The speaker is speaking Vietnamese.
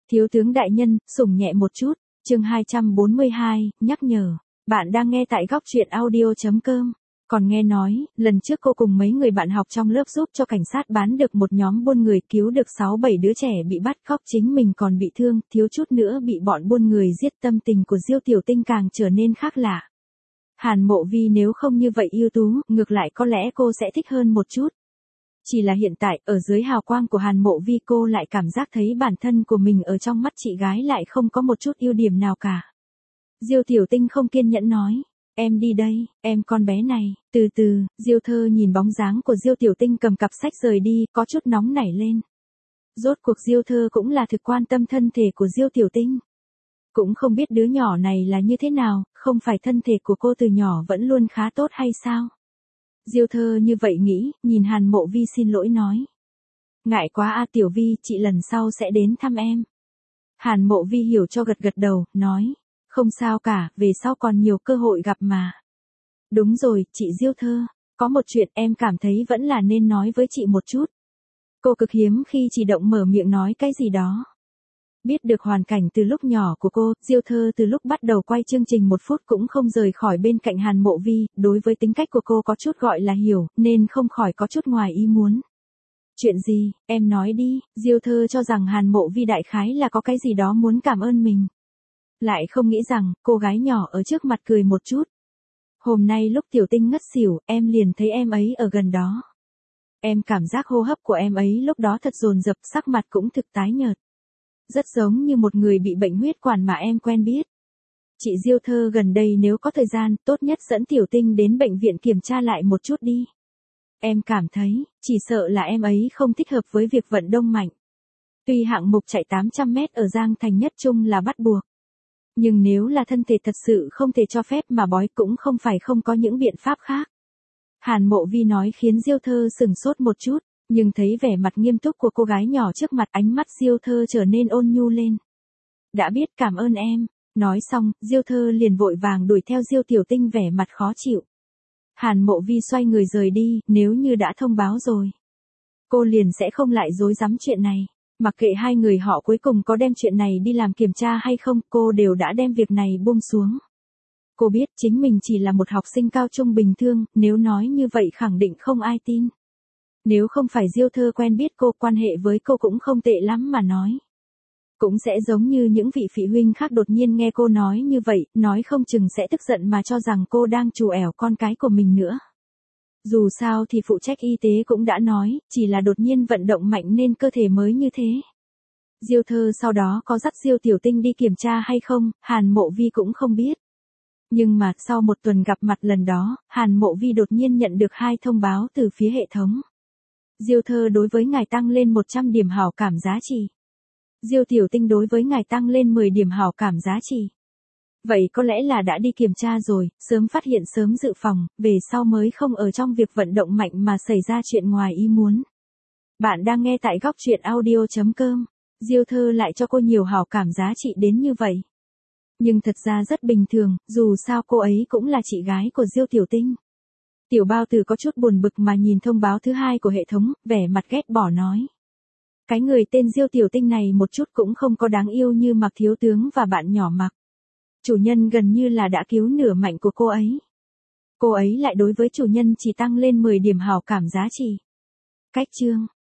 Thiếu tướng đại nhân, sủng nhẹ một chút. Chương 242, nhắc nhở. Bạn đang nghe tại góc truyện audio.com. Còn nghe nói, lần trước cô cùng mấy người bạn học trong lớp giúp cho cảnh sát bán được một nhóm buôn người, cứu được 6-7 đứa trẻ bị bắt cóc, chính mình còn bị thương, thiếu chút nữa bị bọn buôn người giết. Tâm tình của Diêu Tiểu Tinh càng trở nên khác lạ. Hàn Mộ Vi nếu không như vậy ưu tú, ngược lại có lẽ cô sẽ thích hơn một chút. Chỉ là hiện tại, ở dưới hào quang của Hàn Mộ Vi cô lại cảm giác thấy bản thân của mình ở trong mắt chị gái lại không có một chút ưu điểm nào cả. Diêu Tiểu Tinh không kiên nhẫn nói, em đi đây, em con bé này, từ từ. Diêu Thơ nhìn bóng dáng của Diêu Tiểu Tinh cầm cặp sách rời đi, có chút nóng nảy lên. Rốt cuộc Diêu Thơ cũng là thực quan tâm thân thể của Diêu Tiểu Tinh. Cũng không biết đứa nhỏ này là như thế nào, không phải thân thể của cô từ nhỏ vẫn luôn khá tốt hay sao? Diêu Thơ như vậy nghĩ, nhìn Hàn Mộ Vi xin lỗi nói. Ngại quá a Tiểu Vi, chị lần sau sẽ đến thăm em. Hàn Mộ Vi hiểu cho gật gật đầu, nói. Không sao cả, về sau còn nhiều cơ hội gặp mà. Đúng rồi, chị Diêu Thơ, có một chuyện em cảm thấy vẫn là nên nói với chị một chút. Cô cực hiếm khi chỉ động mở miệng nói cái gì đó. Biết được hoàn cảnh từ lúc nhỏ của cô, Diêu Thơ từ lúc bắt đầu quay chương trình 1 phút cũng không rời khỏi bên cạnh Hàn Mộ Vi, đối với tính cách của cô có chút gọi là hiểu, nên không khỏi có chút ngoài ý muốn. Chuyện gì, em nói đi. Diêu Thơ cho rằng Hàn Mộ Vi đại khái là có cái gì đó muốn cảm ơn mình. Lại không nghĩ rằng, cô gái nhỏ ở trước mặt cười một chút. Hôm nay lúc Tiểu Tinh ngất xỉu, em liền thấy em ấy ở gần đó. Em cảm giác hô hấp của em ấy lúc đó thật dồn dập, sắc mặt cũng thực tái nhợt. Rất giống như một người bị bệnh huyết quản mà em quen biết. Chị Diêu Thơ gần đây nếu có thời gian, tốt nhất dẫn Tiểu Tinh đến bệnh viện kiểm tra lại một chút đi. Em cảm thấy, chỉ sợ là em ấy không thích hợp với việc vận động mạnh. Tuy hạng mục chạy 800 mét ở Giang Thành Nhất Trung là bắt buộc. Nhưng nếu là thân thể thật sự không thể cho phép mà bói cũng không phải không có những biện pháp khác. Hàn Mộ Vi nói khiến Diêu Thơ sừng sốt một chút, nhưng thấy vẻ mặt nghiêm túc của cô gái nhỏ trước mặt, ánh mắt Diêu Thơ trở nên ôn nhu lên. Đã biết, cảm ơn em. Nói xong, Diêu Thơ liền vội vàng đuổi theo Diêu Tiểu Tinh vẻ mặt khó chịu. Hàn Mộ Vi xoay người rời đi, nếu như đã thông báo rồi, cô liền sẽ không lại dối dám chuyện này. Mặc kệ hai người họ cuối cùng có đem chuyện này đi làm kiểm tra hay không, cô đều đã đem việc này buông xuống. Cô biết chính mình chỉ là một học sinh cao trung bình thường, nếu nói như vậy khẳng định không ai tin. Nếu không phải Diêu Thơ quen biết cô, quan hệ với cô cũng không tệ lắm mà nói. Cũng sẽ giống như những vị phụ huynh khác đột nhiên nghe cô nói như vậy, nói không chừng sẽ tức giận mà cho rằng cô đang trù ẻo con cái của mình nữa. Dù sao thì phụ trách y tế cũng đã nói, chỉ là đột nhiên vận động mạnh nên cơ thể mới như thế. Diêu Thơ sau đó có dắt Diêu Tiểu Tinh đi kiểm tra hay không, Hàn Mộ Vi cũng không biết. Nhưng mà, sau 1 tuần gặp mặt lần đó, Hàn Mộ Vi đột nhiên nhận được 2 thông báo từ phía hệ thống. Diêu Thơ đối với ngài tăng lên 100 điểm hảo cảm giá trị. Diêu Tiểu Tinh đối với ngài tăng lên 10 điểm hảo cảm giá trị. Vậy có lẽ là đã đi kiểm tra rồi, sớm phát hiện sớm dự phòng, về sau mới không ở trong việc vận động mạnh mà xảy ra chuyện ngoài ý muốn. Bạn đang nghe tại góc truyện audio.com. Diêu Thơ lại cho cô nhiều hảo cảm giá trị đến như vậy. Nhưng thật ra rất bình thường, dù sao cô ấy cũng là chị gái của Diêu Tiểu Tinh. Tiểu Bao Tử có chút buồn bực mà nhìn thông báo thứ 2 của hệ thống, vẻ mặt ghét bỏ nói. Cái người tên Diêu Tiểu Tinh này một chút cũng không có đáng yêu như Mạc thiếu tướng và bạn nhỏ Mạc. Chủ nhân gần như là đã cứu nửa mạnh của cô ấy. Cô ấy lại đối với chủ nhân chỉ tăng lên 10 điểm hảo cảm giá trị. Cách chương.